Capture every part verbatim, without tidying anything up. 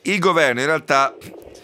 il governo in realtà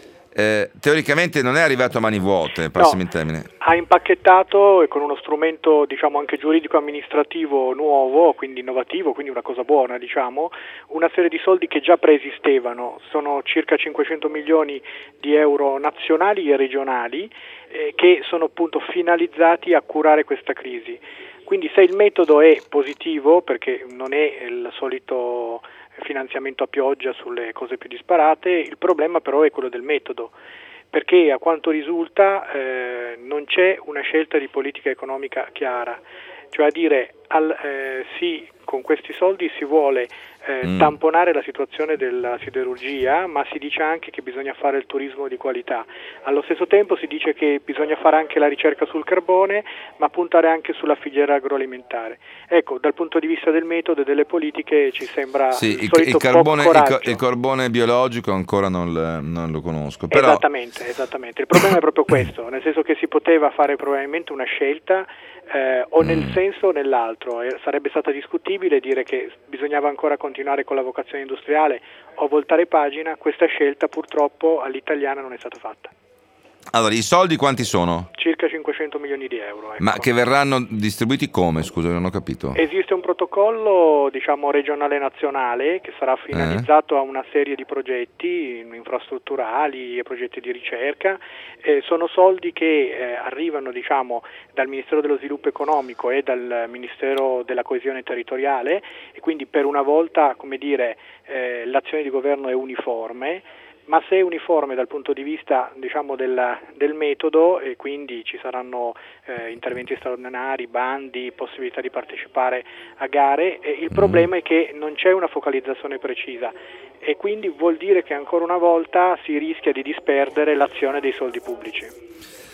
eh, teoricamente non è arrivato a mani vuote, passami No, il termine. ha impacchettato e con uno strumento, diciamo, anche giuridico-amministrativo nuovo, quindi innovativo, quindi una cosa buona, diciamo, una serie di soldi che già preesistevano. Sono circa cinquecento milioni di euro nazionali e regionali eh, che sono appunto finalizzati a curare questa crisi. Quindi se il metodo è positivo, perché non è il solito finanziamento a pioggia sulle cose più disparate, il problema però è quello del metodo, perché a quanto risulta eh, non c'è una scelta di politica economica chiara, cioè a dire al, eh, sì, con questi soldi si vuole eh, mm. tamponare la situazione della siderurgia, ma si dice anche che bisogna fare il turismo di qualità. Allo stesso tempo si dice che bisogna fare anche la ricerca sul carbone, ma puntare anche sulla filiera agroalimentare. Ecco, dal punto di vista del metodo e delle politiche ci sembra sì, il, il, solito il, carbone, il, coraggio. il carbone biologico ancora non, le, non lo conosco. Però... Esattamente, esattamente. Il problema è proprio questo, nel senso che si poteva fare probabilmente una scelta eh, o nel mm. senso o nell'altro. E sarebbe stata discutibile dire che bisognava ancora continuare con la vocazione industriale o voltare pagina. Questa scelta purtroppo all'italiana non è stata fatta. Allora, i soldi quanti sono? Circa cinquecento milioni di euro. Ecco. Ma che verranno distribuiti come? Scusa, non ho capito. Esiste un protocollo, diciamo, regionale nazionale che sarà finalizzato eh. a una serie di progetti infrastrutturali e progetti di ricerca. Eh, sono soldi che eh, arrivano, diciamo, dal Ministero dello Sviluppo Economico e dal Ministero della Coesione Territoriale e quindi per una volta, come dire, eh, l'azione di governo è uniforme. Ma se è uniforme dal punto di vista, diciamo, del, del metodo, e quindi ci saranno eh, interventi straordinari, bandi, possibilità di partecipare a gare, e il problema è che non c'è una focalizzazione precisa e quindi vuol dire che ancora una volta si rischia di disperdere l'azione dei soldi pubblici.